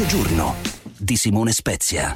Mezzogiorno di Simone Spezia.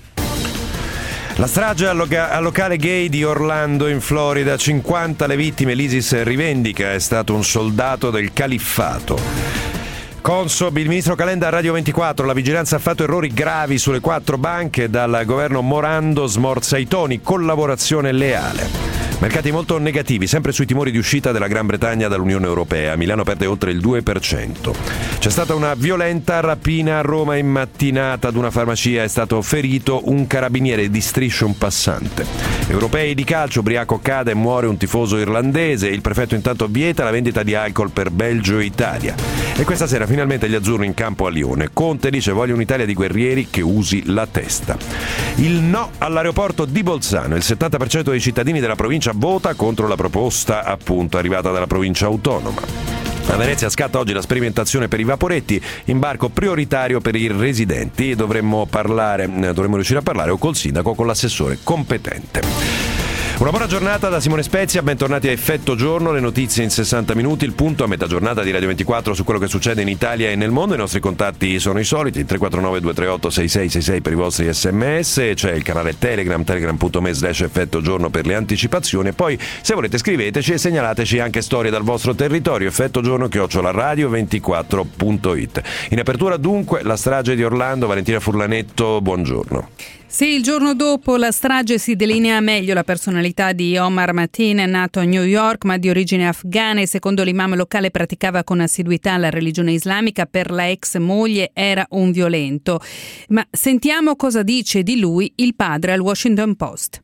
La strage al locale gay di Orlando in Florida, 50 le vittime, l'ISIS rivendica è stato un soldato del califfato. Consob, il ministro Calenda a Radio 24, la vigilanza ha fatto errori gravi sulle 4 banche, dal governo Morando smorza i toni, collaborazione leale. Mercati molto negativi, sempre sui timori di uscita della Gran Bretagna dall'Unione Europea. Milano perde oltre il 2%. C'è stata una violenta rapina a Roma in mattinata ad una farmacia, è stato ferito un carabiniere di striscio un passante. Europei di calcio, ubriaco cade e muore un tifoso irlandese, il prefetto intanto vieta la vendita di alcol per Belgio e Italia. E questa sera finalmente gli azzurri in campo a Lione. Conte dice voglio un'Italia di guerrieri che usi la testa. Il no all'aeroporto di Bolzano, il 70% dei cittadini della provincia vota contro la proposta appunto arrivata dalla provincia autonoma. A Venezia scatta oggi la sperimentazione per i vaporetti, imbarco prioritario per i residenti. Dovremmo riuscire a parlare o col sindaco o con l'assessore competente. Una buona giornata da Simone Spezia, bentornati a Effetto Giorno, le notizie in 60 minuti, il punto a metà giornata di Radio 24 su quello che succede in Italia e nel mondo. I nostri contatti sono i soliti, 349 238 6666 per i vostri sms, c'è il canale Telegram, telegram.me/Effetto Giorno per le anticipazioni, e poi se volete scriveteci e segnalateci anche storie dal vostro territorio, effettogiorno@radio24.it. In apertura dunque la strage di Orlando. Valentina Furlanetto, buongiorno. Sì, il giorno dopo la strage si delinea meglio la personalità di Omar Mateen, nato a New York ma di origine afghana e secondo l'imam locale praticava con assiduità la religione islamica, per la ex moglie era un violento. Ma sentiamo cosa dice di lui il padre al Washington Post.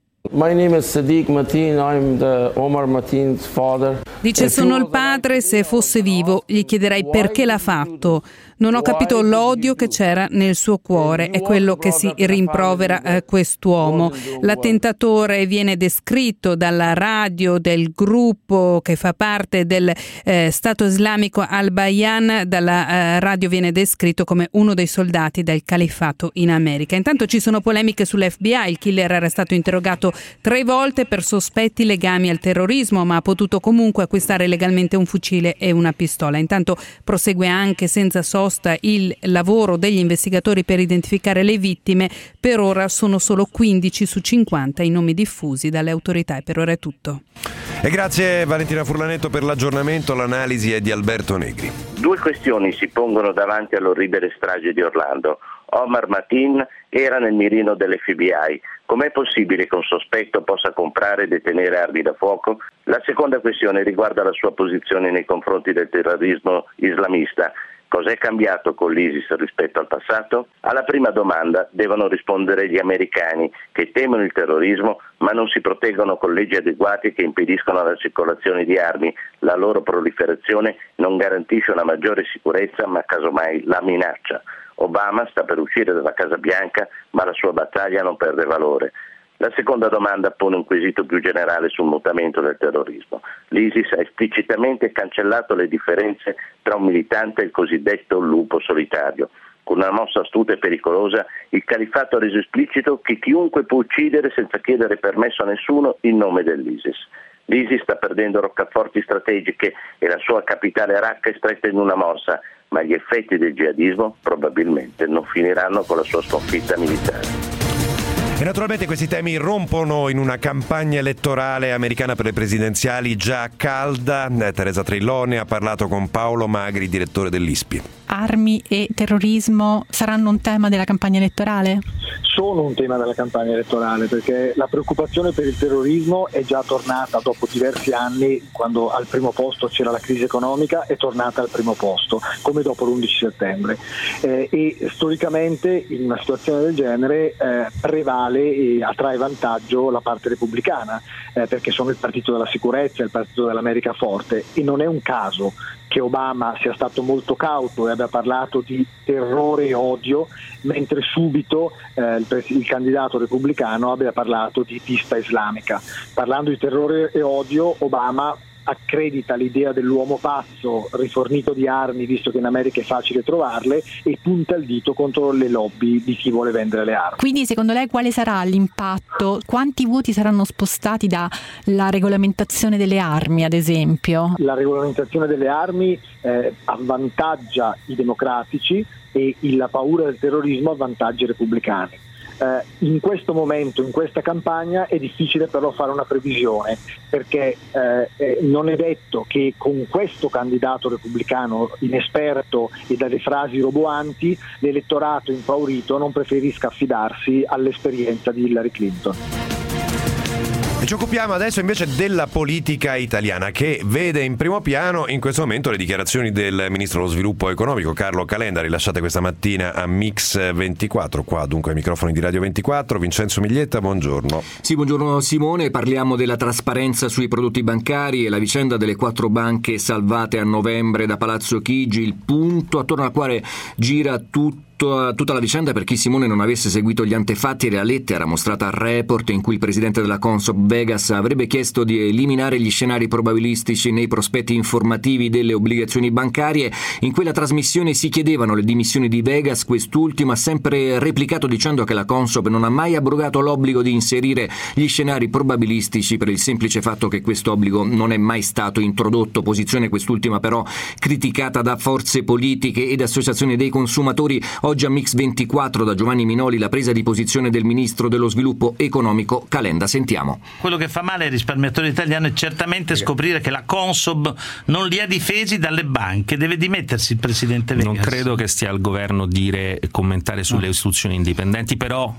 My name is Sadiq Mateen, I'm the Omar Mateen's father. Dice sono il padre, se fosse vivo gli chiederei perché l'ha fatto. Non ho capito l'odio che c'era nel suo cuore, è quello che si rimprovera quest'uomo. L'attentatore viene descritto dalla radio del gruppo che fa parte del Stato Islamico Al-Bayan, dalla radio viene descritto come uno dei soldati del califfato in America. Intanto ci sono polemiche sull'FBI, il killer era stato interrogato 3 volte per sospetti legami al terrorismo, ma ha potuto comunque acquistare legalmente un fucile e una pistola. Intanto prosegue anche senza sosta il lavoro degli investigatori per identificare le vittime. Per ora sono solo 15 su 50 i nomi diffusi dalle autorità, e per ora è tutto. E grazie Valentina Furlanetto per l'aggiornamento, l'analisi è di Alberto Negri. 2 questioni si pongono davanti all'orribile strage di Orlando. Omar Mateen era nel mirino dell'FBI. Com'è possibile che un sospetto possa comprare e detenere armi da fuoco? La seconda questione riguarda la sua posizione nei confronti del terrorismo islamista. Cos'è cambiato con l'ISIS rispetto al passato? Alla prima domanda devono rispondere gli americani, che temono il terrorismo ma non si proteggono con leggi adeguate che impediscono la circolazione di armi. La loro proliferazione non garantisce una maggiore sicurezza ma casomai la minaccia. Obama sta per uscire dalla Casa Bianca ma la sua battaglia non perde valore. La seconda domanda pone un quesito più generale sul mutamento del terrorismo. L'ISIS ha esplicitamente cancellato le differenze tra un militante e il cosiddetto lupo solitario. Con una mossa astuta e pericolosa, il califfato ha reso esplicito che chiunque può uccidere senza chiedere permesso a nessuno in nome dell'ISIS. L'ISIS sta perdendo roccaforti strategiche e la sua capitale Raqqa è stretta in una mossa, ma gli effetti del jihadismo probabilmente non finiranno con la sua sconfitta militare. E naturalmente questi temi rompono in una campagna elettorale americana per le presidenziali già calda. Teresa Trillone ha parlato con Paolo Magri, direttore dell'ISPI. Armi e terrorismo saranno un tema della campagna elettorale? Sono un tema della campagna elettorale, perché la preoccupazione per il terrorismo è già tornata dopo diversi anni, quando al primo posto c'era la crisi economica, è tornata al primo posto, come dopo l'11 settembre. E storicamente in una situazione del genere prevale e attrae vantaggio la parte repubblicana, perché sono il partito della sicurezza, il partito dell'America forte, e non è un caso che Obama sia stato molto cauto e abbia parlato di terrore e odio, mentre subito il candidato repubblicano abbia parlato di pista islamica. Parlando di terrore e odio, Obama accredita l'idea dell'uomo pazzo rifornito di armi, visto che in America è facile trovarle, e punta il dito contro le lobby di chi vuole vendere le armi. Quindi secondo lei quale sarà l'impatto? Quanti voti saranno spostati dalla regolamentazione delle armi, ad esempio? La regolamentazione delle armi avvantaggia i democratici e la paura del terrorismo avvantaggia i repubblicani. In questo momento, in questa campagna, è difficile però fare una previsione, perché non è detto che con questo candidato repubblicano inesperto e dalle frasi roboanti l'elettorato impaurito non preferisca affidarsi all'esperienza di Hillary Clinton. E ci occupiamo adesso invece della politica italiana, che vede in primo piano in questo momento le dichiarazioni del ministro dello sviluppo economico Carlo Calenda, rilasciate questa mattina a Mix 24, qua dunque ai microfoni di Radio 24. Vincenzo Miglietta, buongiorno. Sì, buongiorno Simone, parliamo della trasparenza sui prodotti bancari e la vicenda delle 4 banche salvate a novembre da Palazzo Chigi, il punto attorno al quale gira tutta la vicenda. Per chi, Simone, non avesse seguito gli antefatti, la lettera mostrata al Report in cui il presidente della Consob Vegas avrebbe chiesto di eliminare gli scenari probabilistici nei prospetti informativi delle obbligazioni bancarie. In quella trasmissione si chiedevano le dimissioni di Vegas, quest'ultimo ha sempre replicato dicendo che la Consob non ha mai abrogato l'obbligo di inserire gli scenari probabilistici per il semplice fatto che questo obbligo non è mai stato introdotto, posizione quest'ultima però criticata da forze politiche ed associazioni dei consumatori. Oggi a Mix 24 da Giovanni Minoli la presa di posizione del ministro dello sviluppo economico Calenda. Sentiamo. Quello che fa male ai risparmiatori italiani è certamente scoprire che la Consob non li ha difesi dalle banche. Deve dimettersi il presidente Vegas. Non credo che stia al governo dire e commentare sulle istituzioni indipendenti, però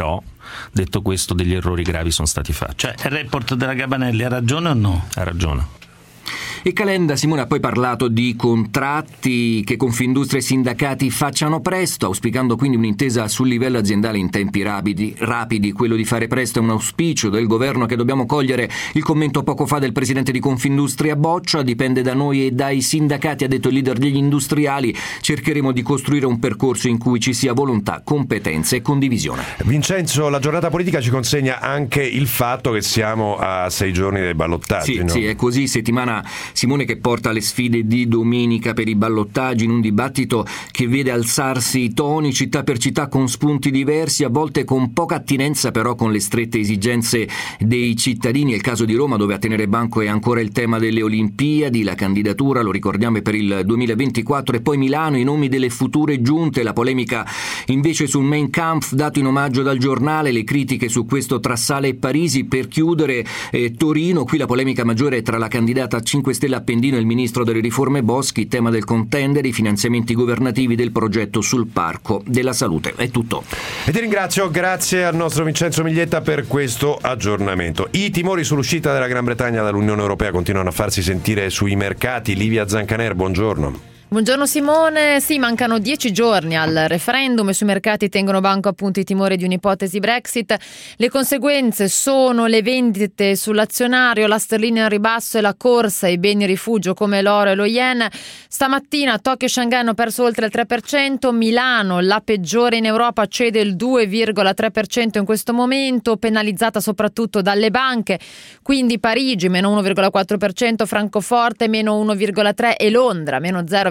detto questo, degli errori gravi sono stati fatti. Cioè il report della Gabanelli ha ragione o no? Ha ragione. E Calenda, Simone, ha poi parlato di contratti che Confindustria e sindacati facciano presto, auspicando quindi un'intesa sul livello aziendale in tempi rapidi. Quello di fare presto è un auspicio del governo che dobbiamo cogliere. Il commento poco fa del presidente di Confindustria Boccia: dipende da noi e dai sindacati, ha detto il leader degli industriali. Cercheremo di costruire un percorso in cui ci sia volontà, competenze e condivisione. Vincenzo, la giornata politica ci consegna anche il fatto che siamo a 6 giorni dai ballottaggi. Sì, no? Sì, è così. Settimana, Simone, che porta le sfide di domenica per i ballottaggi, in un dibattito che vede alzarsi i toni città per città con spunti diversi, a volte con poca attinenza però con le strette esigenze dei cittadini. È il caso di Roma, dove a tenere banco è ancora il tema delle Olimpiadi, la candidatura, lo ricordiamo, è per il 2024, e poi Milano, i nomi delle future giunte, la polemica invece sul Mein Kampf dato in omaggio dal Giornale, le critiche su questo tra Sala e Parisi. Per chiudere, Torino, qui la polemica maggiore è tra la candidata 5 Stelle Appendino e il ministro delle riforme Boschi, tema del contendere, i finanziamenti governativi del progetto sul Parco della Salute. È tutto. E ti ringrazio, grazie al nostro Vincenzo Miglietta per questo aggiornamento. I timori sull'uscita della Gran Bretagna dall'Unione Europea continuano a farsi sentire sui mercati. Livia Zancaner, buongiorno. Buongiorno Simone, sì, mancano 10 giorni al referendum e sui mercati tengono banco appunto i timori di un'ipotesi Brexit. Le conseguenze sono le vendite sull'azionario, la sterlina in ribasso e la corsa ai beni rifugio come l'oro e lo yen. Stamattina Tokyo e Shanghai hanno perso oltre il 3%, Milano, la peggiore in Europa, cede il 2,3% in questo momento, penalizzata soprattutto dalle banche, quindi Parigi meno 1,4%, Francoforte meno 1,3% e Londra meno 0,7%.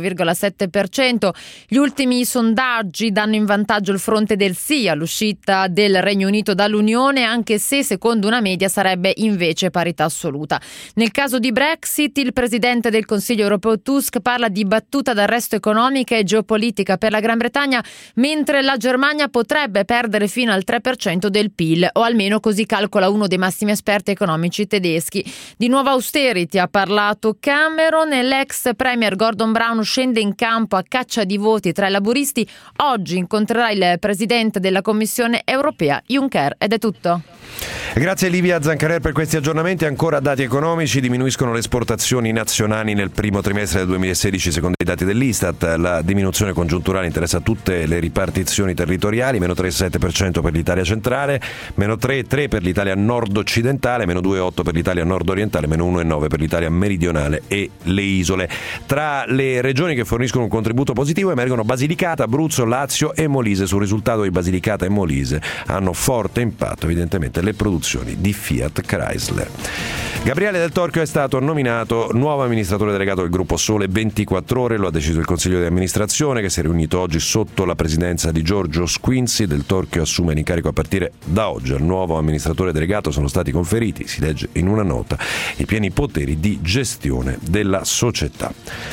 Gli ultimi sondaggi danno in vantaggio il fronte del sì all'uscita del Regno Unito dall'Unione, anche se secondo una media sarebbe invece parità assoluta. Nel caso di Brexit, il presidente del Consiglio europeo Tusk parla di battuta d'arresto economica e geopolitica per la Gran Bretagna, mentre la Germania potrebbe perdere fino al 3% del PIL, o almeno così calcola uno dei massimi esperti economici tedeschi. Di nuova austerity ha parlato Cameron e l'ex premier Gordon Brown scende in campo a caccia di voti tra i laburisti. Oggi incontrerà il presidente della Commissione europea Juncker. Ed è tutto. Grazie Livia Zancarer per questi aggiornamenti. Ancora dati economici: diminuiscono le esportazioni nazionali nel primo trimestre del 2016 secondo i dati dell'Istat. La diminuzione congiunturale interessa tutte le ripartizioni territoriali: meno 3,7% per l'Italia centrale, meno 3,3% per l'Italia nord-occidentale, meno 2,8% per l'Italia nord-orientale, meno 1,9% per l'Italia meridionale e le isole. Tra le regioni che forniscono un contributo positivo emergono Basilicata, Abruzzo, Lazio e Molise. Sul risultato di Basilicata e Molise hanno forte impatto evidentemente le produzioni produzioni di Fiat Chrysler. Gabriele Del Torchio è stato nominato nuovo amministratore delegato del gruppo Sole 24 Ore, lo ha deciso il Consiglio di amministrazione che si è riunito oggi sotto la presidenza di Giorgio Squinzi. Del Torchio assume l'incarico a partire da oggi. Al nuovo amministratore delegato sono stati conferiti, si legge in una nota, i pieni poteri di gestione della società.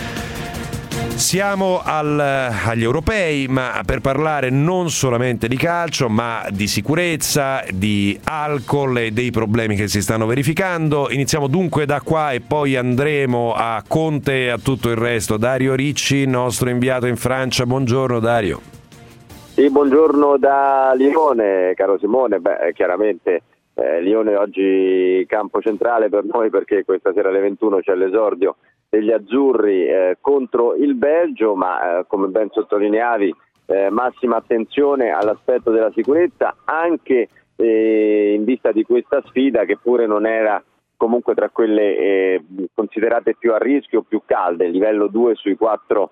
Siamo agli europei, ma per parlare non solamente di calcio, ma di sicurezza, di alcol e dei problemi che si stanno verificando. Iniziamo dunque da qua e poi andremo a Conte e a tutto il resto. Dario Ricci, nostro inviato in Francia. Buongiorno Dario. Sì, buongiorno da Lione, caro Simone. Chiaramente Lione oggi campo centrale per noi perché questa sera alle 21 c'è l'esordio degli azzurri contro il Belgio, ma come ben sottolineavi massima attenzione all'aspetto della sicurezza anche in vista di questa sfida che pure non era comunque tra quelle considerate più a rischio, più calde, livello 2 sui 4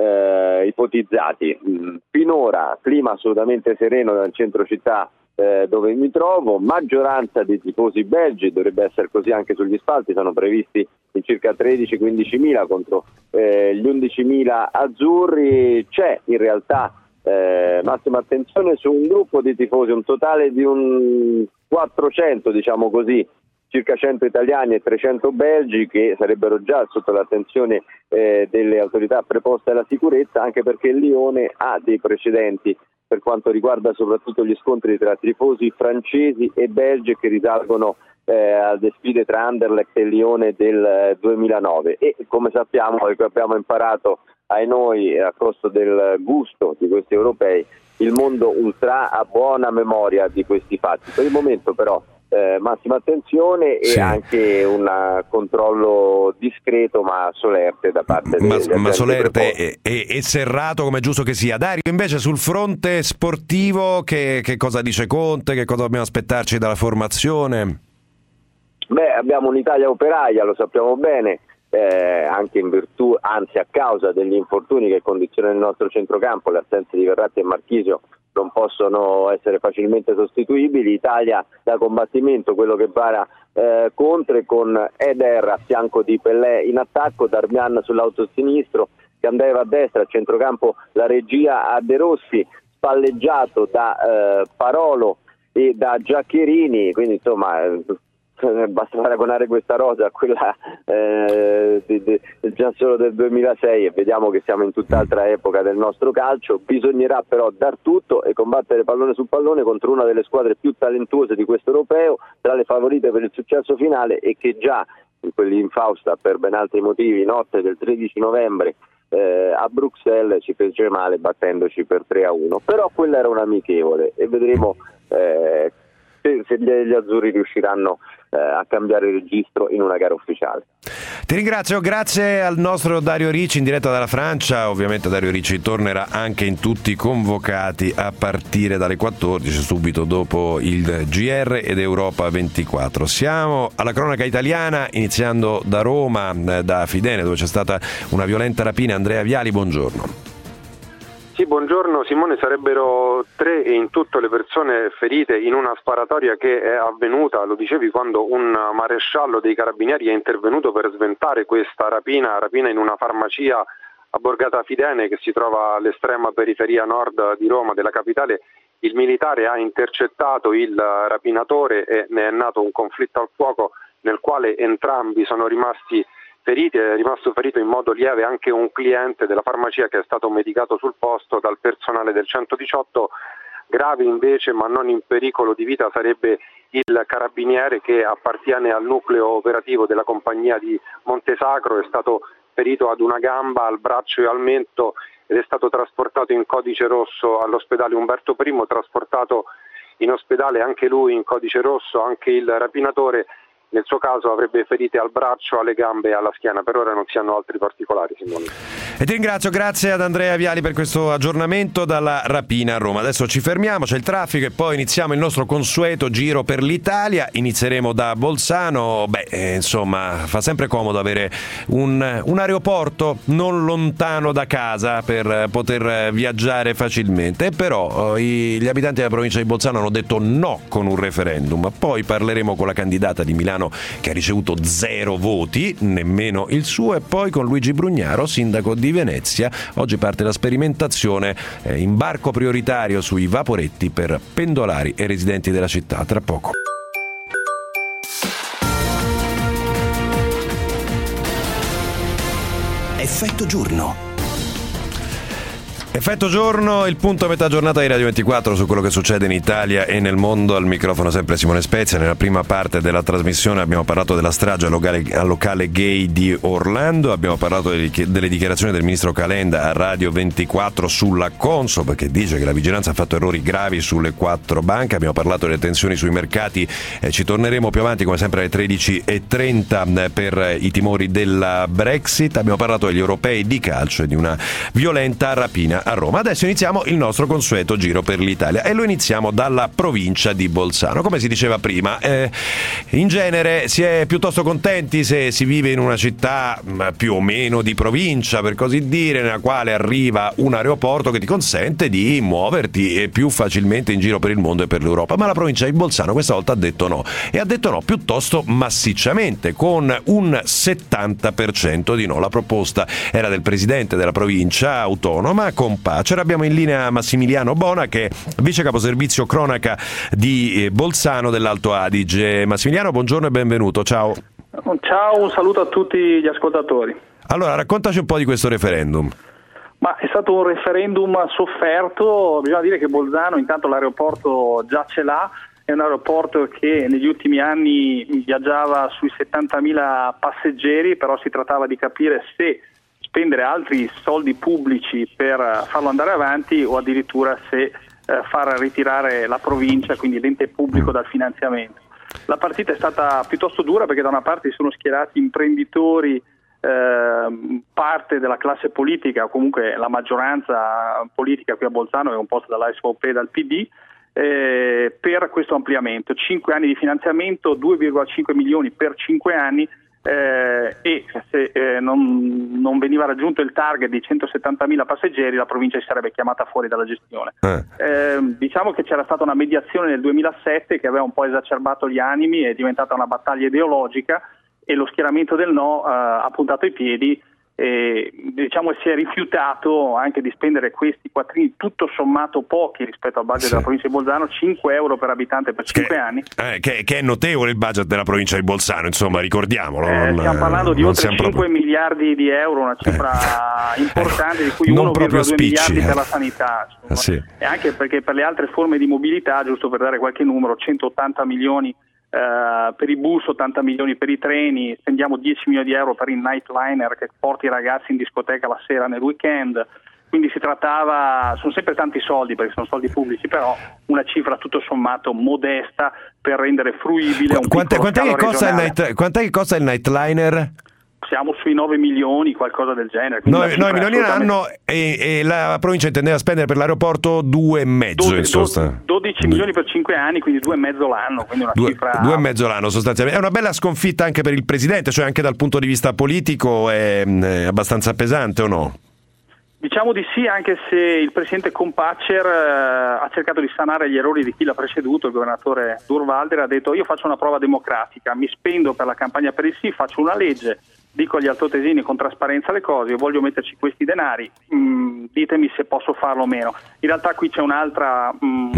ipotizzati. Finora clima assolutamente sereno nel centro città dove mi trovo, maggioranza dei tifosi belgi, dovrebbe essere così anche sugli spalti, sono previsti in circa 13-15.000 contro gli 11.000 azzurri. C'è in realtà massima attenzione su un gruppo di tifosi, un totale di un 400 diciamo così, circa 100 italiani e 300 belgi che sarebbero già sotto l'attenzione delle autorità preposte alla sicurezza, anche perché il Lione ha dei precedenti per quanto riguarda soprattutto gli scontri tra tifosi francesi e belgi che risalgono alle sfide tra Anderlecht e Lione del 2009 e come sappiamo, abbiamo imparato ai noi a costo del gusto di questi europei, il mondo ultra ha buona memoria di questi fatti. Per il momento però massima attenzione e anche un controllo discreto ma solerte da parte ma solerte e serrato come è giusto che sia. Dario, invece sul fronte sportivo che cosa dice Conte, che cosa dobbiamo aspettarci dalla formazione? Abbiamo un'Italia operaia, lo sappiamo bene, anche in virtù, anzi a causa degli infortuni che condizionano il nostro centrocampo, le assenze di Verratti e Marchisio non possono essere facilmente sostituibili. Italia da combattimento, quello che vara Conte, con Eder a fianco di Pellè in attacco, Darmian sull'auto sinistro, Candeva a destra, a centrocampo la regia a De Rossi, spalleggiato da Parolo e da Giaccherini, quindi insomma basta paragonare questa rosa a quella già solo del 2006 e vediamo che siamo in tutt'altra epoca del nostro calcio. Bisognerà però dar tutto e combattere pallone su pallone contro una delle squadre più talentuose di questo europeo, tra le favorite per il successo finale e che già in quell'infausta per ben altri motivi notte del 13 novembre a Bruxelles ci fece male battendoci per 3-1, però quella era un amichevole e vedremo se gli azzurri riusciranno a cambiare registro in una gara ufficiale. Ti ringrazio, grazie al nostro Dario Ricci in diretta dalla Francia. Ovviamente Dario Ricci tornerà anche in tutti i convocati a partire dalle 14, subito dopo il GR ed Europa 24. Siamo alla cronaca italiana, iniziando da Roma, da Fidene, dove c'è stata una violenta rapina. Andrea Viali, buongiorno. Sì, buongiorno Simone, sarebbero 3 in tutto le persone ferite in una sparatoria che è avvenuta, lo dicevi, quando un maresciallo dei carabinieri è intervenuto per sventare questa rapina in una farmacia a Borgata Fidene che si trova all'estrema periferia nord di Roma, della capitale. Il militare ha intercettato il rapinatore e ne è nato un conflitto al fuoco nel quale entrambi sono rimasti feriti. È rimasto ferito in modo lieve anche un cliente della farmacia che è stato medicato sul posto dal personale del 118. Grave invece, ma non in pericolo di vita, sarebbe il carabiniere che appartiene al nucleo operativo della compagnia di Montesacro. È stato ferito ad una gamba, al braccio e al mento ed è stato trasportato in codice rosso all'ospedale Umberto I, trasportato in ospedale anche lui in codice rosso, anche il rapinatore. Nel suo caso avrebbe ferite al braccio, alle gambe e alla schiena. Per ora non si hanno altri particolari, Simone. E ti ringrazio, grazie ad Andrea Viali per questo aggiornamento dalla rapina a Roma. Adesso ci fermiamo, c'è il traffico e poi iniziamo il nostro consueto giro per l'Italia. Inizieremo da Bolzano. Insomma, fa sempre comodo avere un aeroporto non lontano da casa per poter viaggiare facilmente. Però gli abitanti della provincia di Bolzano hanno detto no con un referendum. Poi parleremo con la candidata di Milano che ha ricevuto 0 voti, nemmeno il suo, e poi con Luigi Brugnaro, sindaco di Venezia. Oggi parte la sperimentazione imbarco prioritario sui vaporetti per pendolari e residenti della città. Tra poco. Effetto giorno. Effetto giorno, il punto a metà giornata di Radio 24 su quello che succede in Italia e nel mondo. Al microfono sempre Simone Spezia. Nella prima parte della trasmissione abbiamo parlato della strage al locale gay di Orlando, abbiamo parlato delle dichiarazioni del ministro Calenda a Radio 24 sulla Consob, che dice che la vigilanza ha fatto errori gravi sulle 4 banche, abbiamo parlato delle tensioni sui mercati, ci torneremo più avanti come sempre alle 13:30 per i timori della Brexit, abbiamo parlato degli europei di calcio e di una violenta rapina a Roma. Adesso iniziamo il nostro consueto giro per l'Italia e lo iniziamo dalla provincia di Bolzano. Come si diceva prima, in genere si è piuttosto contenti se si vive in una città più o meno di provincia, per così dire, nella quale arriva un aeroporto che ti consente di muoverti più facilmente in giro per il mondo e per l'Europa. Ma la provincia di Bolzano questa volta ha detto no, e ha detto no piuttosto massicciamente, con un 70% di no. La proposta era del presidente della provincia autonoma con Pacer. Abbiamo in linea Massimiliano Bona, che è vice caposervizio cronaca di Bolzano dell'Alto Adige. Massimiliano, buongiorno e benvenuto. Ciao. Ciao, un saluto a tutti gli ascoltatori. Allora, raccontaci un po' di questo referendum. Ma è stato un referendum sofferto. Bisogna dire che Bolzano intanto l'aeroporto già ce l'ha. È un aeroporto che negli ultimi anni viaggiava sui 70.000 passeggeri, però si trattava di capire se spendere altri soldi pubblici per farlo andare avanti o addirittura se far ritirare la provincia, quindi l'ente pubblico, dal finanziamento. La partita è stata piuttosto dura perché da una parte si sono schierati imprenditori, parte della classe politica, o comunque la maggioranza politica qui a Bolzano è composta dall'ASVP e dal PD, per questo ampliamento. 5 anni di finanziamento, 2,5 milioni per 5 anni, e se non veniva raggiunto il target di 170.000 passeggeri, la provincia si sarebbe chiamata fuori dalla gestione. Diciamo che c'era stata una mediazione nel 2007 che aveva un po' esacerbato gli animi, è diventata una battaglia ideologica e lo schieramento del no ha puntato i piedi e si è rifiutato anche di spendere questi quattrini tutto sommato pochi rispetto al budget della provincia di Bolzano, 5 euro per abitante per 5 anni. Che è notevole il budget della provincia di Bolzano, insomma, ricordiamolo. Stiamo parlando di oltre 5 miliardi di euro, una cifra importante, di cui 1,2 miliardi per la sanità. E anche perché per le altre forme di mobilità, giusto per dare qualche numero, 180 milioni per i bus, 80 milioni per i treni, spendiamo 10 milioni di euro per il nightliner che porta i ragazzi in discoteca la sera nel weekend, quindi si trattava, sono sempre tanti soldi perché sono soldi pubblici, però una cifra tutto sommato modesta per rendere fruibile un piccolo scalo regionale. Quant'è che costa il nightliner? Siamo sui 9 milioni, qualcosa del genere. 9 milioni l'anno e la provincia intendeva spendere per l'aeroporto 2,5 in sostanza. 12 milioni per 5 anni, quindi 2,5 l'anno, quindi una cifra... 2,5 l'anno sostanzialmente. È una bella sconfitta anche per il presidente, cioè anche dal punto di vista politico è abbastanza pesante, o no? Diciamo di sì, anche se il presidente Pacer ha cercato di sanare gli errori di chi l'ha preceduto, il governatore Durnwalder ha detto: io faccio una prova democratica, mi spendo per la campagna per il sì, faccio una legge, dico agli altoatesini con trasparenza le cose, io voglio metterci questi denari, ditemi se posso farlo o meno. In realtà qui c'è un'altra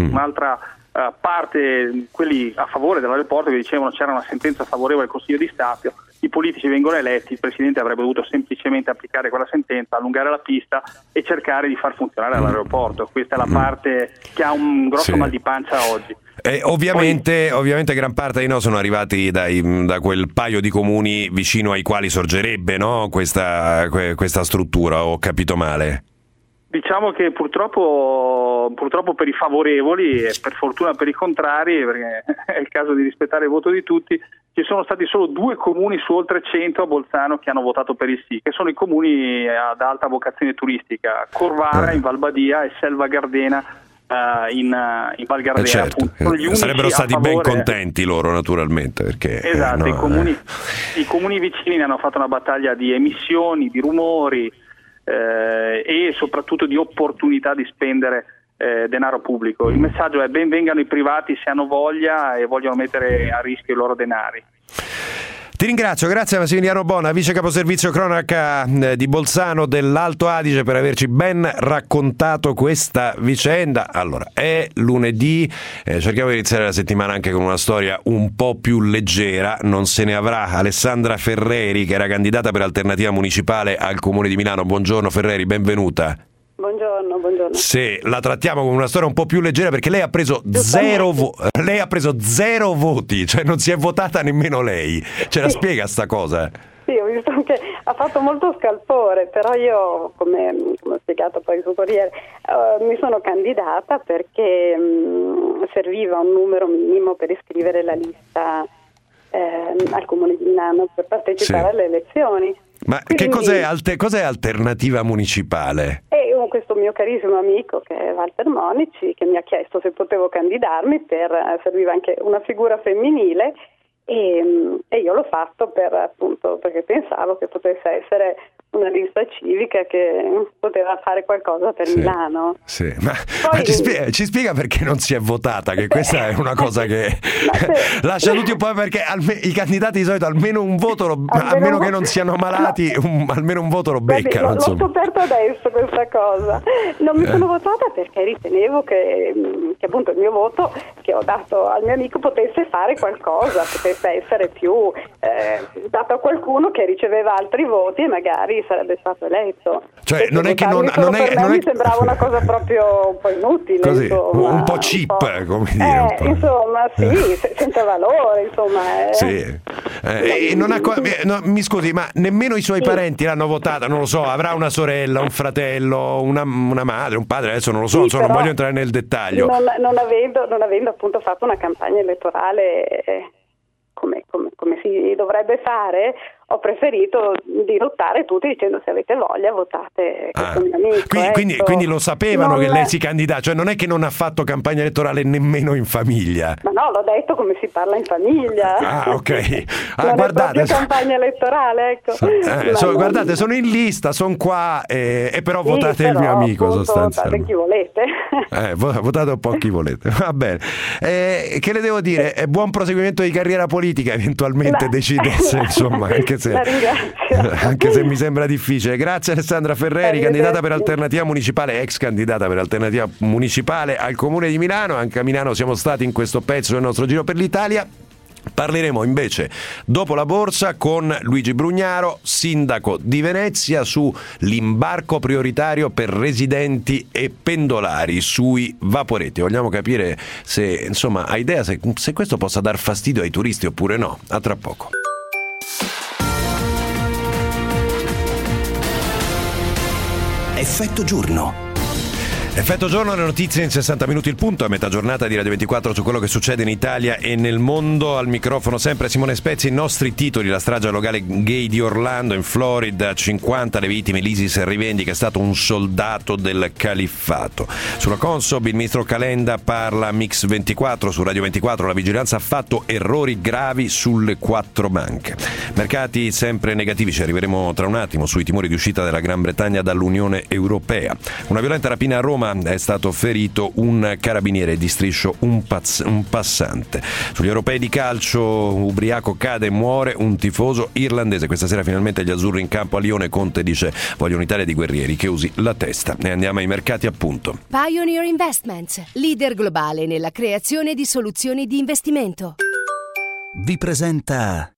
parte, quelli a favore dell'aeroporto che dicevano c'era una sentenza favorevole al Consiglio di Stato, i politici vengono eletti, il Presidente avrebbe dovuto semplicemente applicare quella sentenza, allungare la pista e cercare di far funzionare l'aeroporto. Questa è la parte che ha un grosso mal di pancia oggi. Ovviamente gran parte dei no sono arrivati da quel paio di comuni vicino ai quali sorgerebbe, no? questa struttura, ho capito male? Diciamo che purtroppo per i favorevoli e per fortuna per i contrari, perché è il caso di rispettare il voto di tutti, ci sono stati solo 2 comuni su oltre 100 a Bolzano che hanno votato per il sì, che sono i comuni ad alta vocazione turistica, Corvara in Val Badia e Selva Gardena in Val Gardena. Certo. Sarebbero stati ben contenti loro, naturalmente, perché esatto, i comuni vicini ne hanno fatto una battaglia di emissioni, di rumori, e soprattutto di opportunità di spendere denaro pubblico. Il messaggio è: ben vengano i privati se hanno voglia e vogliono mettere a rischio i loro denari. Ti ringrazio, grazie a Massimiliano Bona, vice caposervizio cronaca di Bolzano dell'Alto Adige, per averci ben raccontato questa vicenda. Allora, è lunedì, cerchiamo di iniziare la settimana anche con una storia un po' più leggera. Non se ne avrà Alessandra Ferreri, che era candidata per Alternativa Municipale al Comune di Milano. Buongiorno Ferreri, benvenuta. Buongiorno. Sì, la trattiamo come una storia un po' più leggera, perché lei ha preso 0 voti, cioè non si è votata nemmeno lei. Ce la spiega sta cosa? Sì, ho visto che ha fatto molto scalpore, però io, come ho spiegato poi sul Corriere, mi sono candidata perché serviva un numero minimo per iscrivere la lista al Comune di Milano per partecipare alle elezioni. Ma quindi, cos'è Alternativa Municipale? E questo mio carissimo amico, che è Walter Monici, che mi ha chiesto se potevo candidarmi, serviva anche una figura femminile, e io l'ho fatto perché pensavo che potesse essere una lista civica che poteva fare qualcosa per Milano. Sì, ma ci spiega perché non si è votata, che questa è una cosa che lascia tutti un po', perché i candidati di solito almeno un voto, a meno che non siano malati, almeno un voto lo beccano. L'ho scoperto adesso questa cosa. Non mi sono votata perché ritenevo che appunto il mio voto che ho dato al mio amico potesse fare qualcosa, potesse essere più dato a qualcuno che riceveva altri voti e magari sarebbe stato eletto. Cioè non è che mi sembrava una cosa proprio un po' inutile, così, insomma, un po' cheap, come dire, insomma, senza valore, insomma. Mi scusi, ma nemmeno i suoi parenti l'hanno votata, non lo so, avrà una sorella, un fratello, una madre, un padre, adesso non lo so, non voglio entrare nel dettaglio. Non avendo appunto fatto una campagna elettorale come si dovrebbe fare, ho preferito dirottare tutti dicendo: se avete voglia votate questo mio amico. Quindi lo sapevano che lei si candidava, cioè non è che non ha fatto campagna elettorale nemmeno in famiglia. Ma no, l'ho detto come si parla in famiglia. Ah, ok. Guardate, è campagna elettorale, ecco. Guardate, sono in lista, sono qua, e però votate il mio amico, sostanzialmente. Votate chi volete. Votate un po' chi volete. Va bene. Che le devo dire? Buon proseguimento di carriera politica, eventualmente decidesse, insomma, anche se mi sembra difficile. Grazie Alessandra Ferreri, candidata per Alternativa Municipale, ex candidata per Alternativa Municipale al Comune di Milano. Anche a Milano siamo stati in questo pezzo del nostro Giro per l'Italia. Parleremo invece dopo la borsa con Luigi Brugnaro, sindaco di Venezia, sull'imbarco prioritario per residenti e pendolari sui vaporetti. Vogliamo capire se, insomma, ha idea se questo possa dar fastidio ai turisti oppure no. A tra poco. Effetto giorno. Effetto giorno, le notizie in 60 minuti il punto, a metà giornata di Radio 24 su quello che succede in Italia e nel mondo. Al microfono sempre Simone Spezzi. I nostri titoli: la strage al locale gay di Orlando in Florida, 50 le vittime, l'ISIS rivendica è stato un soldato del califfato. Sulla Consob il ministro Calenda parla a Mix 24, su Radio 24 la vigilanza ha fatto errori gravi sulle 4 banche. Mercati sempre negativi, ci arriveremo tra un attimo, sui timori di uscita della Gran Bretagna dall'Unione Europea. Una violenta rapina a Roma, è stato ferito un carabiniere di Striscio, un passante. Sugli europei di calcio, ubriaco cade e muore un tifoso irlandese. Questa sera finalmente gli azzurri in campo a Lione. Conte dice: voglio un'Italia di guerrieri che usi la testa. E andiamo ai mercati, appunto. Pioneer Investments, leader globale nella creazione di soluzioni di investimento, vi presenta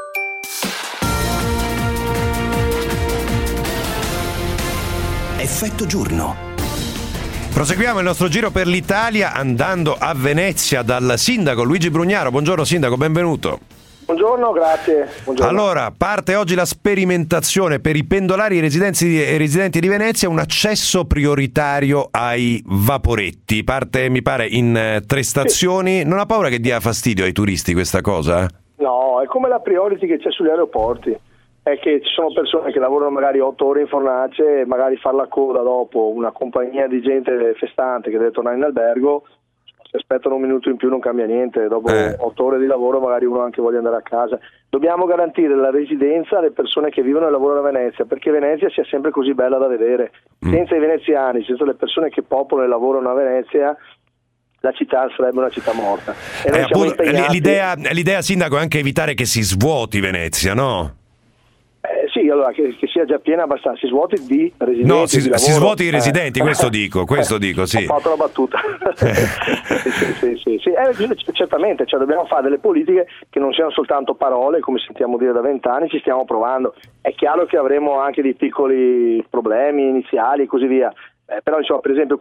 Effetto giorno. Proseguiamo il nostro giro per l'Italia andando a Venezia dal sindaco Luigi Brugnaro. Buongiorno sindaco, benvenuto. Buongiorno, grazie. Buongiorno. Allora, parte oggi la sperimentazione per i pendolari e i residenti di Venezia, un accesso prioritario ai vaporetti. Parte, mi pare, in 3 stazioni. Sì. Non ha paura che dia fastidio ai turisti questa cosa? No, è come la priority che c'è sugli aeroporti. È che ci sono persone che lavorano magari 8 ore in fornace e magari far la coda dopo una compagnia di gente festante che deve tornare in albergo. Se aspettano un minuto in più non cambia niente, dopo 8 ore di lavoro magari uno anche voglia andare a casa. Dobbiamo garantire la residenza alle persone che vivono e lavorano a Venezia, perché Venezia sia sempre così bella da vedere. Senza i veneziani, senza le persone che popolano e lavorano a Venezia, la città sarebbe una città morta. E noi siamo impegnati... l'idea, sindaco, è anche evitare che si svuoti Venezia, no? Sì, allora che sia già piena abbastanza, si svuoti di residenti. No, si svuoti i residenti, questo dico, sì. Ho fatto la battuta. sì. Certamente, cioè dobbiamo fare delle politiche che non siano soltanto parole, come sentiamo dire da 20 anni, ci stiamo provando. È chiaro che avremo anche dei piccoli problemi iniziali e così via, però insomma, per esempio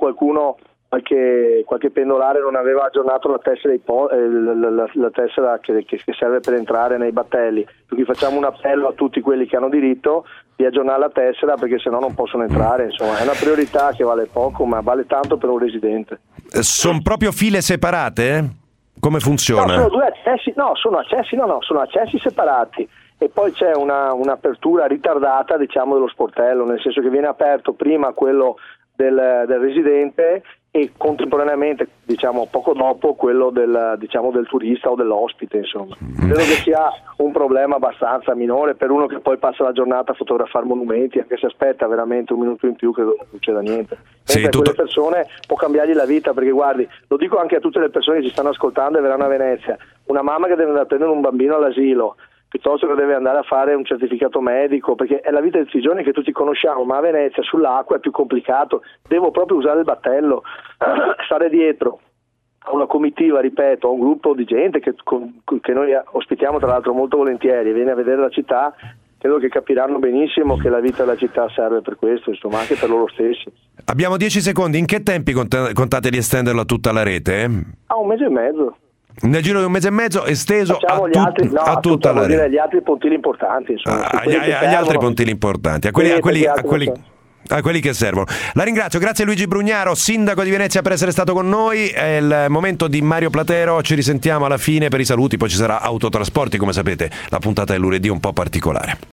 qualche pendolare non aveva aggiornato la tessera, la tessera che serve per entrare nei battelli, quindi facciamo un appello a tutti quelli che hanno diritto di aggiornare la tessera, perché sennò non possono entrare. Insomma, è una priorità che vale poco, ma vale tanto per un residente. Sono proprio file separate? Come funziona? No, sono 2 accessi, sono accessi separati. E poi c'è un'apertura ritardata, diciamo, dello sportello, nel senso che viene aperto prima quello del residente e contemporaneamente, diciamo, poco dopo quello del turista o dell'ospite, insomma. Credo che sia un problema abbastanza minore per uno che poi passa la giornata a fotografare monumenti, anche se aspetta veramente un minuto in più credo non succeda niente. Sì, quelle persone può cambiargli la vita, perché guardi, lo dico anche a tutte le persone che ci stanno ascoltando e verranno a Venezia, una mamma che deve andare a prendere un bambino all'asilo, piuttosto che deve andare a fare un certificato medico, perché è la vita di tutti i giorni che tutti conosciamo, ma a Venezia sull'acqua è più complicato, devo proprio usare il battello, stare dietro a una comitiva, ripeto, a un gruppo di gente che noi ospitiamo tra l'altro molto volentieri e viene a vedere la città. Credo che capiranno benissimo che la vita della città serve per questo, insomma, anche per loro stessi. Abbiamo 10 secondi, in che tempi contate di estenderlo a tutta la rete? A 1 mese e mezzo. Nel giro di 1 mese e mezzo esteso a tutta la rete. Agli altri pontili importanti, insomma, agli altri pontili importanti, a quelli che servono. La ringrazio, grazie Luigi Brugnaro, sindaco di Venezia, per essere stato con noi. È il momento di Mario Platero, ci risentiamo alla fine per i saluti, poi ci sarà Autotrasporti, come sapete la puntata del lunedì è un po' particolare.